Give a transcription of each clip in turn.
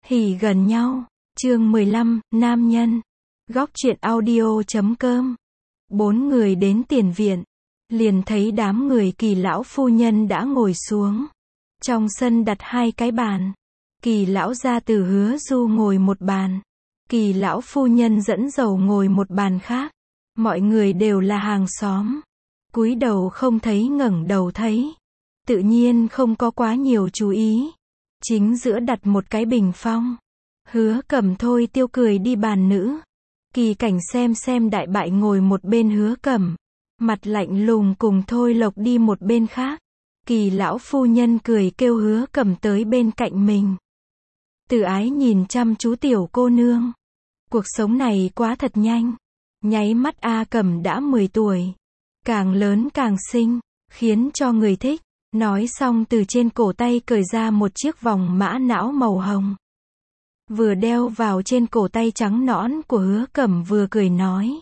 Hỉ gần nhau. Chương 15, nam nhân. Góc truyện audio.com. 4 người đến tiền viện. Liền thấy đám người Kỳ lão phu nhân đã ngồi xuống. Trong sân đặt 2 cái bàn. Kỳ lão gia tử Hứa Du ngồi một bàn. Kỳ lão phu nhân dẫn dầu ngồi một bàn khác. Mọi người đều là hàng xóm. Cúi đầu không thấy ngẩng đầu thấy. Tự nhiên không có quá nhiều chú ý. Chính giữa đặt một cái bình phong. Hứa Cẩm Thôi Tiêu cười đi bàn nữ. Kỳ Cảnh xem đại bại ngồi một bên Hứa Cẩm. Mặt lạnh lùng cùng Thôi Lộc đi một bên khác. Kỳ lão phu nhân cười kêu Hứa Cẩm tới bên cạnh mình. Từ ái nhìn chăm chú tiểu cô nương. Cuộc sống này quá thật nhanh. Nháy mắt A Cẩm đã 10 tuổi. Càng lớn càng xinh, khiến cho người thích. Nói xong từ trên cổ tay cởi ra một chiếc vòng mã não màu hồng. Vừa đeo vào trên cổ tay trắng nõn của Hứa Cẩm vừa cười nói.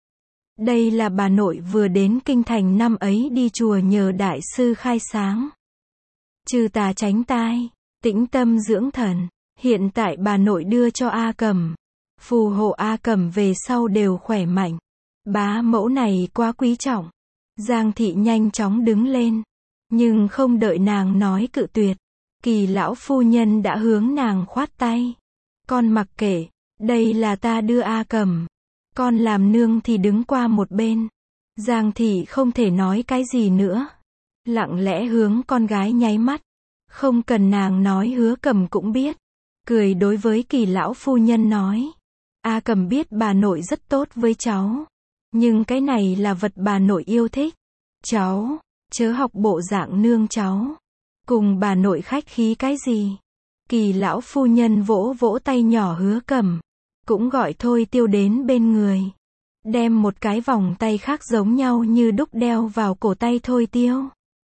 Đây là bà nội vừa đến kinh thành năm ấy đi chùa nhờ đại sư khai sáng. Trừ tà tránh tai, tĩnh tâm dưỡng thần. Hiện tại bà nội đưa cho A Cẩm. Phù hộ A Cẩm về sau đều khỏe mạnh. Bá mẫu này quá quý trọng. Giang thị nhanh chóng đứng lên. Nhưng không đợi nàng nói cự tuyệt. Kỳ lão phu nhân đã hướng nàng khoát tay. Con mặc kệ, đây là ta đưa A Cẩm. Con làm nương thì đứng qua một bên. Giang thị không thể nói cái gì nữa. Lặng lẽ hướng con gái nháy mắt. Không cần nàng nói Hứa Cẩm cũng biết. Cười đối với Kỳ lão phu nhân nói. A Cẩm biết bà nội rất tốt với cháu. Nhưng cái này là vật bà nội yêu thích. Cháu, chớ học bộ dạng nương cháu. Cùng bà nội khách khí cái gì. Kỳ lão phu nhân vỗ vỗ tay nhỏ Hứa Cẩm. Cũng gọi Thôi Tiêu đến bên người. Đem một cái vòng tay khác giống nhau như đúc đeo vào cổ tay Thôi Tiêu.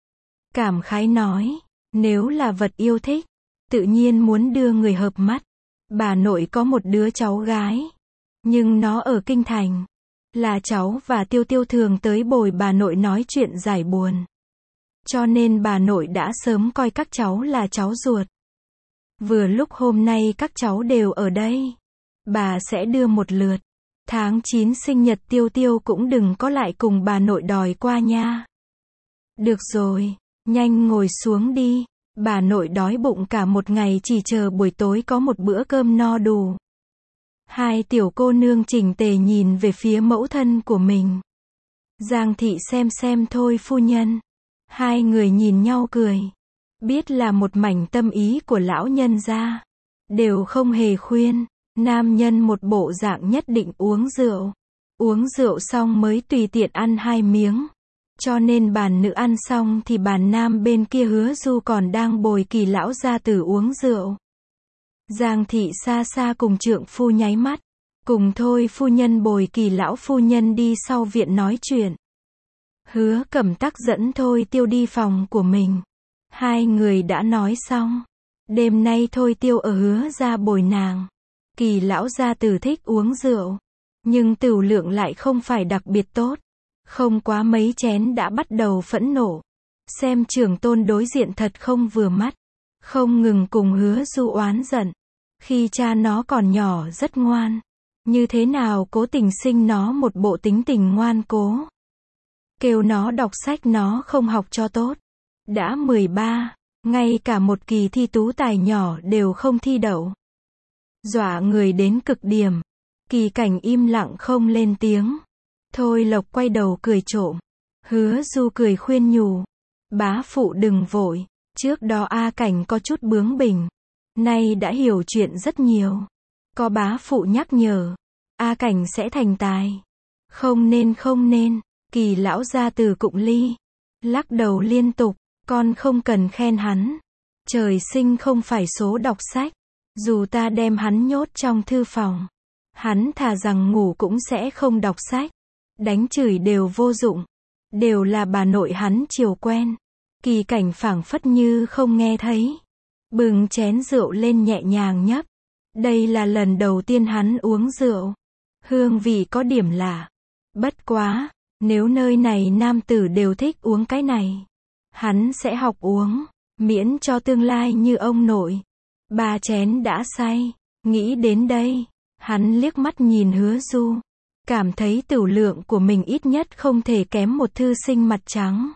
Cảm khái nói. Nếu là vật yêu thích. Tự nhiên muốn đưa người hợp mắt. Bà nội có một đứa cháu gái. Nhưng nó ở kinh thành. Là cháu và Tiêu Tiêu thường tới bồi bà nội nói chuyện giải buồn. Cho nên bà nội đã sớm coi các cháu là cháu ruột. Vừa lúc hôm nay các cháu đều ở đây. Bà sẽ đưa một lượt. Tháng 9 sinh nhật Tiêu Tiêu cũng đừng có lại cùng bà nội đòi qua nha. Được rồi, nhanh ngồi xuống đi. Bà nội đói bụng cả một ngày chỉ chờ buổi tối có một bữa cơm no đủ. 2 tiểu cô nương chỉnh tề nhìn về phía mẫu thân của mình. Giang thị xem Thôi phu nhân. 2 người nhìn nhau cười. Biết là một mảnh tâm ý của lão nhân gia. Đều không hề khuyên. Nam nhân một bộ dạng nhất định uống rượu. Uống rượu xong mới tùy tiện ăn 2 miếng. Cho nên bàn nữ ăn xong thì bàn nam bên kia Hứa Du còn đang bồi Kỳ lão gia tử uống rượu. Giang thị xa xa cùng trượng phu nháy mắt. Cùng Thôi phu nhân bồi Kỳ lão phu nhân đi sau viện nói chuyện. Hứa Cẩm tắc dẫn Thôi Tiêu đi phòng của mình. 2 người đã nói xong. Đêm nay Thôi Tiêu ở Hứa gia bồi nàng. Kỳ lão gia tử thích uống rượu. Nhưng tửu lượng lại không phải đặc biệt tốt. Không quá mấy chén đã bắt đầu phẫn nộ. Xem trưởng tôn đối diện thật không vừa mắt. Không ngừng cùng Hứa Du oán giận. Khi cha nó còn nhỏ rất ngoan. Như thế nào cố tình sinh nó một bộ tính tình ngoan cố. Kêu nó đọc sách nó không học cho tốt. Đã 13, ngay cả một kỳ thi tú tài nhỏ đều không thi đậu. Dọa người đến cực điểm. Kỳ Cảnh im lặng không lên tiếng. Thôi Lộc quay đầu cười trộm. Hứa Du cười khuyên nhủ. Bá phụ đừng vội. Trước đó A Cảnh có chút bướng bỉnh. Nay đã hiểu chuyện rất nhiều. Có bá phụ nhắc nhở. A Cảnh sẽ thành tài. Không nên. Kỳ lão gia từ cụng ly. Lắc đầu liên tục. Con không cần khen hắn. Trời sinh không phải số đọc sách. Dù ta đem hắn nhốt trong thư phòng. Hắn thà rằng ngủ cũng sẽ không đọc sách. Đánh chửi đều vô dụng. Đều là bà nội hắn chiều quen. Kỳ Cảnh phảng phất như không nghe thấy. Bừng chén rượu lên nhẹ nhàng nhấp. Đây là lần đầu tiên hắn uống rượu. Hương vị có điểm lạ. Bất quá, nếu nơi này nam tử đều thích uống cái này. Hắn sẽ học uống. Miễn cho tương lai như ông nội. 3 chén đã say. Nghĩ đến đây, hắn liếc mắt nhìn Hứa Du. Cảm thấy tửu lượng của mình ít nhất không thể kém một thư sinh mặt trắng.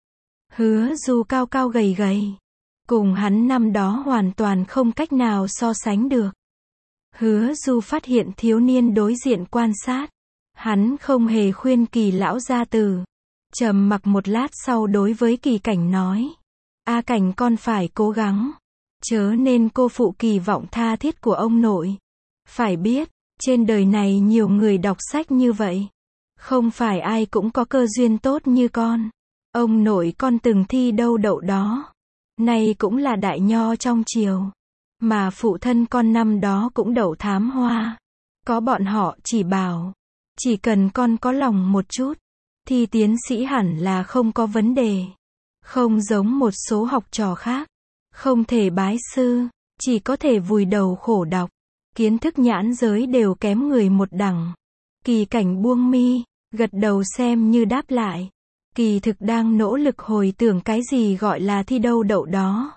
Hứa Du cao cao gầy gầy. Cùng hắn năm đó hoàn toàn không cách nào so sánh được. Hứa Du phát hiện thiếu niên đối diện quan sát. Hắn không hề khuyên Kỳ lão gia tử. Trầm mặc một lát sau đối với Kỳ Cảnh nói. A Cảnh, con phải cố gắng. Chớ nên cô phụ kỳ vọng tha thiết của ông nội. Phải biết, trên đời này nhiều người đọc sách như vậy. Không phải ai cũng có cơ duyên tốt như con. Ông nội con từng thi đâu đậu đó. Nay cũng là đại nho trong triều. Mà phụ thân con năm đó cũng đậu thám hoa. Có bọn họ chỉ bảo. Chỉ cần con có lòng một chút. Thì tiến sĩ hẳn là không có vấn đề. Không giống một số học trò khác. Không thể bái sư. Chỉ có thể vùi đầu khổ đọc. Kiến thức nhãn giới đều kém người một đẳng. Kỳ Cảnh buông mi. Gật đầu xem như đáp lại. Kỳ thực đang nỗ lực hồi tưởng cái gì gọi là thi đâu đậu đó.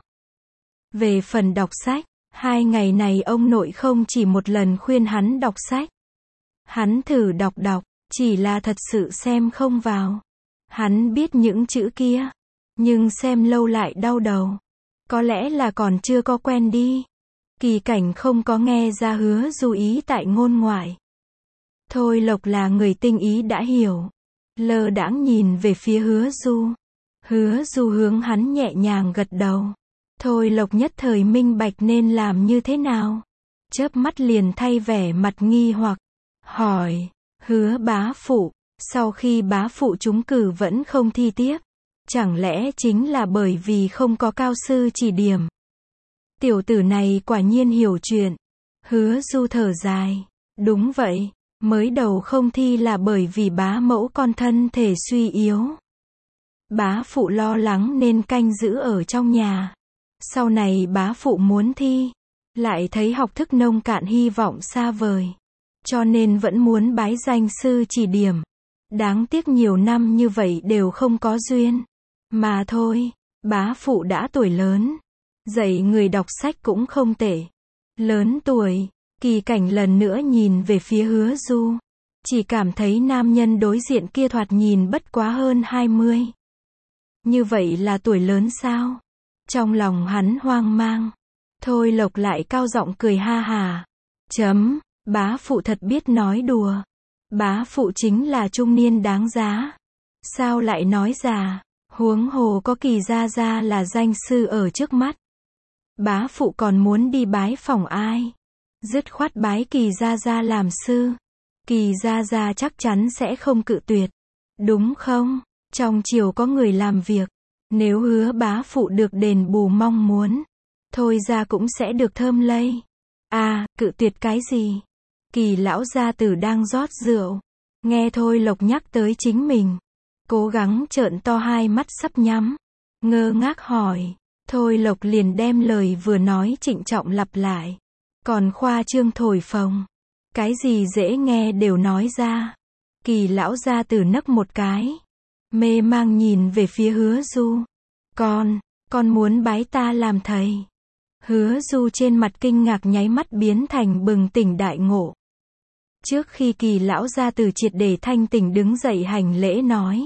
Về phần đọc sách, 2 ngày này ông nội không chỉ một lần khuyên hắn đọc sách. Hắn thử đọc, chỉ là thật sự xem không vào. Hắn biết những chữ kia, nhưng xem lâu lại đau đầu. Có lẽ là còn chưa có quen đi. Kỳ Cảnh không có nghe ra Hứa Du ý tại ngôn ngoại. Thôi Lộc là người tinh ý đã hiểu. Lơ đãng nhìn về phía Hứa Du. Hứa Du hướng hắn nhẹ nhàng gật đầu. Thôi Lộc nhất thời minh bạch nên làm như thế nào. Chớp mắt liền thay vẻ mặt nghi hoặc. Hỏi, Hứa bá phụ, sau khi bá phụ trúng cử vẫn không thi tiếp. Chẳng lẽ chính là bởi vì không có cao sư chỉ điểm. Tiểu tử này quả nhiên hiểu chuyện. Hứa Du thở dài. Đúng vậy. Mới đầu không thi là bởi vì bá mẫu con thân thể suy yếu. Bá phụ lo lắng nên canh giữ ở trong nhà. Sau này bá phụ muốn thi, lại thấy học thức nông cạn hy vọng xa vời. Cho nên vẫn muốn bái danh sư chỉ điểm. Đáng tiếc nhiều năm như vậy đều không có duyên. Mà thôi, bá phụ đã tuổi lớn. Dạy người đọc sách cũng không tệ. Lớn tuổi. Kỳ Cảnh lần nữa nhìn về phía Hứa Du. Chỉ cảm thấy nam nhân đối diện kia thoạt nhìn bất quá hơn 20. Như vậy là tuổi lớn sao? Trong lòng hắn hoang mang. Thôi Lộc lại cao giọng cười ha hà. Bá phụ thật biết nói đùa. Bá phụ chính là trung niên đáng giá. Sao lại nói già? Huống hồ có Kỳ gia gia là danh sư ở trước mắt. Bá phụ còn muốn đi bái phỏng ai? Dứt khoát bái Kỳ gia gia làm sư. Kỳ gia gia chắc chắn sẽ không cự tuyệt. Đúng không? Trong triều có người làm việc. Nếu Hứa bá phụ được đền bù mong muốn, thôi ra cũng sẽ được thơm lây. À, cự tuyệt cái gì? Kỳ lão gia tử đang rót rượu. Nghe Thôi Lộc nhắc tới chính mình. Cố gắng trợn to hai mắt sắp nhắm. Ngơ ngác hỏi. Thôi Lộc liền đem lời vừa nói trịnh trọng lặp lại. Còn khoa trương thổi phồng. Cái gì dễ nghe đều nói ra. Kỳ lão gia tử nấc một cái. Mê mang nhìn về phía Hứa Du. Con muốn bái ta làm thầy. Hứa Du trên mặt kinh ngạc nháy mắt biến thành bừng tỉnh đại ngộ. Trước khi Kỳ lão gia tử triệt để thanh tỉnh đứng dậy hành lễ nói.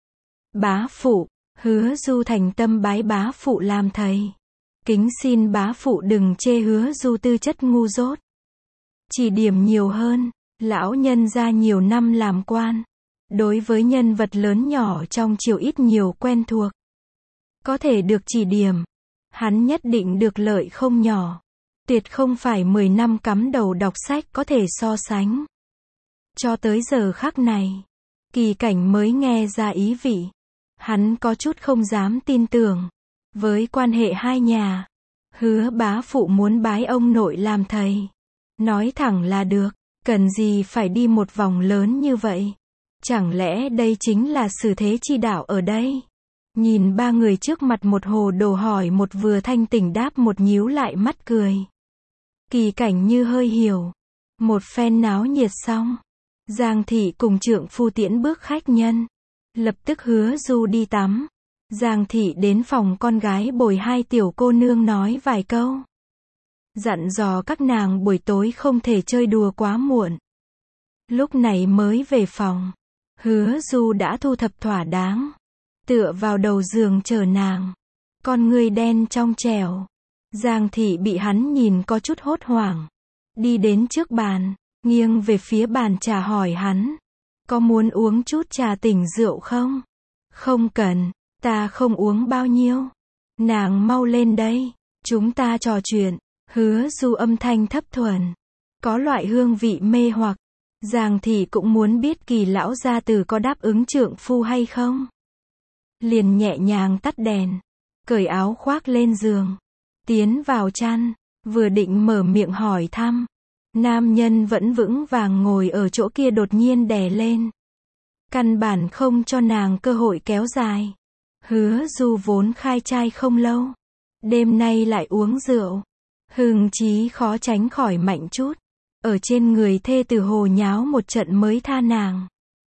Bá phụ, Hứa Du thành tâm bái bá phụ làm thầy. Kính xin bá phụ đừng chê Hứa Du tư chất ngu dốt. Chỉ điểm nhiều hơn, lão nhân gia nhiều năm làm quan. Đối với nhân vật lớn nhỏ trong triều ít nhiều quen thuộc. Có thể được chỉ điểm. Hắn nhất định được lợi không nhỏ. Tuyệt không phải 10 năm cắm đầu đọc sách có thể so sánh. Cho tới giờ khắc này, Kỳ Cảnh mới nghe ra ý vị. Hắn có chút không dám tin tưởng. Với quan hệ hai nhà, Hứa bá phụ muốn bái ông nội làm thầy. Nói thẳng là được, cần gì phải đi một vòng lớn như vậy. Chẳng lẽ đây chính là xử thế chi đạo ở đây? Nhìn ba người trước mặt một hồ đồ hỏi một vừa thanh tỉnh đáp một nhíu lại mắt cười. Kỳ Cảnh như hơi hiểu. Một phen náo nhiệt xong, Giang thị cùng trượng phu tiễn bước khách nhân. Lập tức Hứa Du đi tắm. Giang thị đến phòng con gái bồi hai tiểu cô nương nói vài câu. dặn dò các nàng buổi tối không thể chơi đùa quá muộn. Lúc này mới về phòng, Hứa Du đã thu thập thỏa đáng, tựa vào đầu giường chờ nàng, con người đen trong trẻo. Giang Thị bị hắn nhìn có chút hốt hoảng, đi đến trước bàn, nghiêng về phía bàn trà hỏi hắn, có muốn uống chút trà tỉnh rượu không? Không cần, ta không uống bao nhiêu. Nàng mau lên đây, chúng ta trò chuyện. Hứa Du âm thanh thấp thuần, có loại hương vị mê hoặc. Giang Thị cũng muốn biết Kỳ lão gia tử có đáp ứng trượng phu hay không. Liền nhẹ nhàng tắt đèn, cởi áo khoác lên giường, tiến vào chăn, vừa định mở miệng hỏi thăm, nam nhân vẫn vững vàng ngồi ở chỗ kia đột nhiên đè lên. Căn bản không cho nàng cơ hội kéo dài. Hứa Du vốn khai trai không lâu, đêm nay lại uống rượu, hưng chí khó tránh khỏi mạnh chút. Ở trên người thê tử hồ nháo một trận mới tha nàng.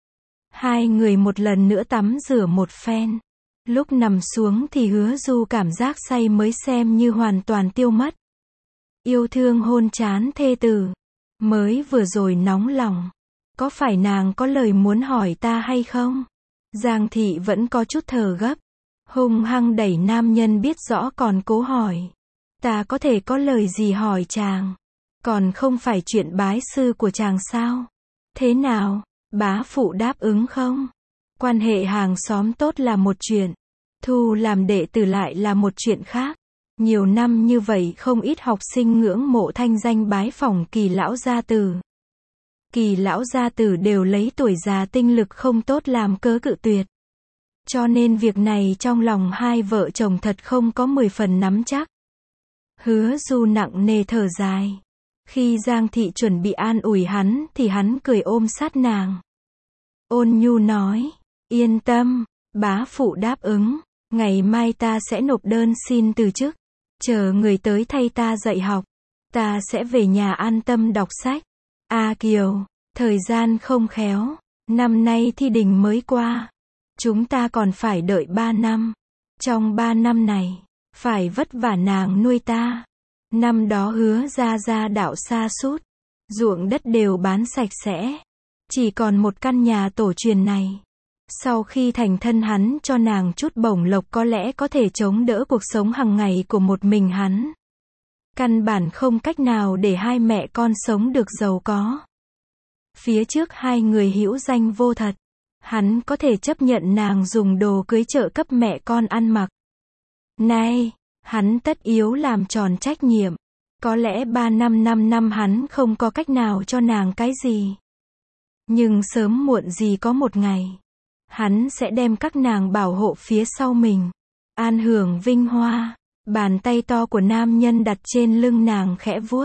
Hai người một lần nữa tắm rửa một phen. Lúc nằm xuống thì Hứa Du cảm giác say mới xem như hoàn toàn tiêu mất. Yêu thương hôn trán thê tử. Mới vừa rồi nóng lòng. Có phải nàng có lời muốn hỏi ta hay không? Giang Thị vẫn có chút thở gấp. Hung hăng đẩy nam nhân biết rõ còn cố hỏi. Ta có thể có lời gì hỏi chàng? Còn không phải chuyện bái sư của chàng sao? Thế nào? Bá phụ đáp ứng không? Quan hệ hàng xóm tốt là một chuyện, thu làm đệ tử lại là một chuyện khác. Nhiều năm như vậy không ít học sinh ngưỡng mộ thanh danh bái phỏng Kỳ lão gia tử. Kỳ lão gia tử đều lấy tuổi già tinh lực không tốt làm cớ cự tuyệt. Cho nên việc này trong lòng hai vợ chồng thật không có 10 phần nắm chắc. Hứa Du nặng nề thở dài. Khi Giang Thị chuẩn bị an ủi hắn thì hắn cười ôm sát nàng. Ôn nhu nói, yên tâm, bá phụ đáp ứng, ngày mai ta sẽ nộp đơn xin từ chức, chờ người tới thay ta dạy học, ta sẽ về nhà an tâm đọc sách. A Kiều, thời gian không khéo, năm nay thi đình mới qua, chúng ta còn phải đợi 3 năm, trong 3 năm này, phải vất vả nàng nuôi ta. Năm đó Hứa gia đạo sa sút, ruộng đất đều bán sạch sẽ, chỉ còn một căn nhà tổ truyền này. Sau khi thành thân hắn cho nàng chút bổng lộc có lẽ có thể chống đỡ cuộc sống hàng ngày của một mình hắn. Căn bản không cách nào để hai mẹ con sống được giàu có. Phía trước hai người hữu danh vô thật, hắn có thể chấp nhận nàng dùng đồ cưới trợ cấp mẹ con ăn mặc. Nay, hắn tất yếu làm tròn trách nhiệm. Có lẽ 3 năm 5 năm hắn không có cách nào cho nàng cái gì. Nhưng sớm muộn gì có một ngày, hắn sẽ đem các nàng bảo hộ phía sau mình. An hưởng vinh hoa. Bàn tay to của nam nhân đặt trên lưng nàng khẽ vuốt.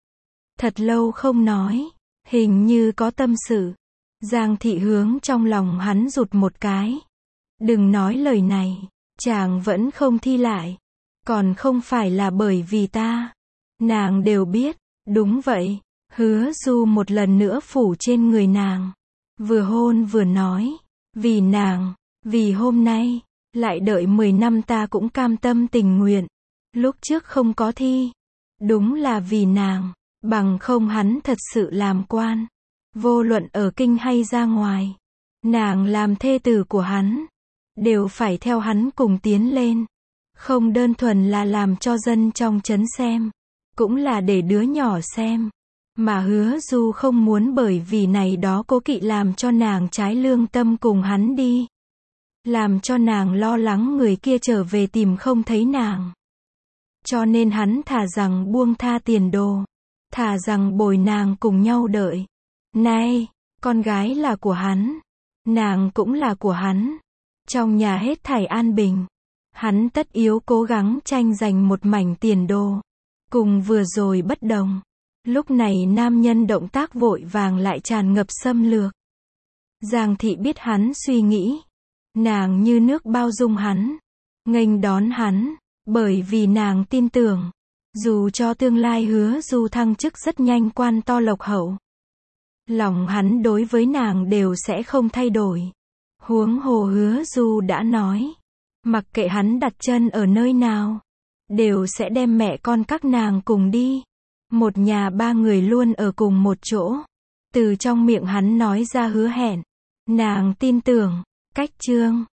Thật lâu không nói, hình như có tâm sự. Giang Thị hướng trong lòng hắn rụt một cái. Đừng nói lời này, chàng vẫn không thi lại. Còn không phải là bởi vì ta. Nàng đều biết, đúng vậy. Hứa Du một lần nữa phủ trên người nàng. Vừa hôn vừa nói, vì nàng, vì hôm nay, lại đợi 10 năm ta cũng cam tâm tình nguyện. Lúc trước không có thi, đúng là vì nàng, bằng không hắn thật sự làm quan. Vô luận ở kinh hay ra ngoài, nàng làm thê tử của hắn, đều phải theo hắn cùng tiến lên. Không đơn thuần là làm cho dân trong trấn xem, cũng là để đứa nhỏ xem. Mà Hứa Du không muốn bởi vì này đó cố kỵ làm cho nàng trái lương tâm cùng hắn đi. Làm cho nàng lo lắng người kia trở về tìm không thấy nàng. Cho nên hắn thà rằng buông tha tiền đồ, thà rằng bồi nàng cùng nhau đợi. Này, con gái là của hắn, nàng cũng là của hắn. Trong nhà hết thảy an bình, hắn tất yếu cố gắng tranh giành một mảnh tiền đồ. Cùng vừa rồi bất đồng, lúc này nam nhân động tác vội vàng lại tràn ngập xâm lược. Giang Thị biết hắn suy nghĩ, nàng như nước bao dung hắn, nghênh đón hắn, bởi vì nàng tin tưởng, dù cho tương lai Hứa Du thăng chức rất nhanh quan to lộc hậu, lòng hắn đối với nàng đều sẽ không thay đổi. Huống hồ Hứa Du đã nói, mặc kệ hắn đặt chân ở nơi nào, đều sẽ đem mẹ con các nàng cùng đi. Một nhà ba người luôn ở cùng một chỗ. Từ trong miệng hắn nói ra hứa hẹn. Nàng tin tưởng. Cách chương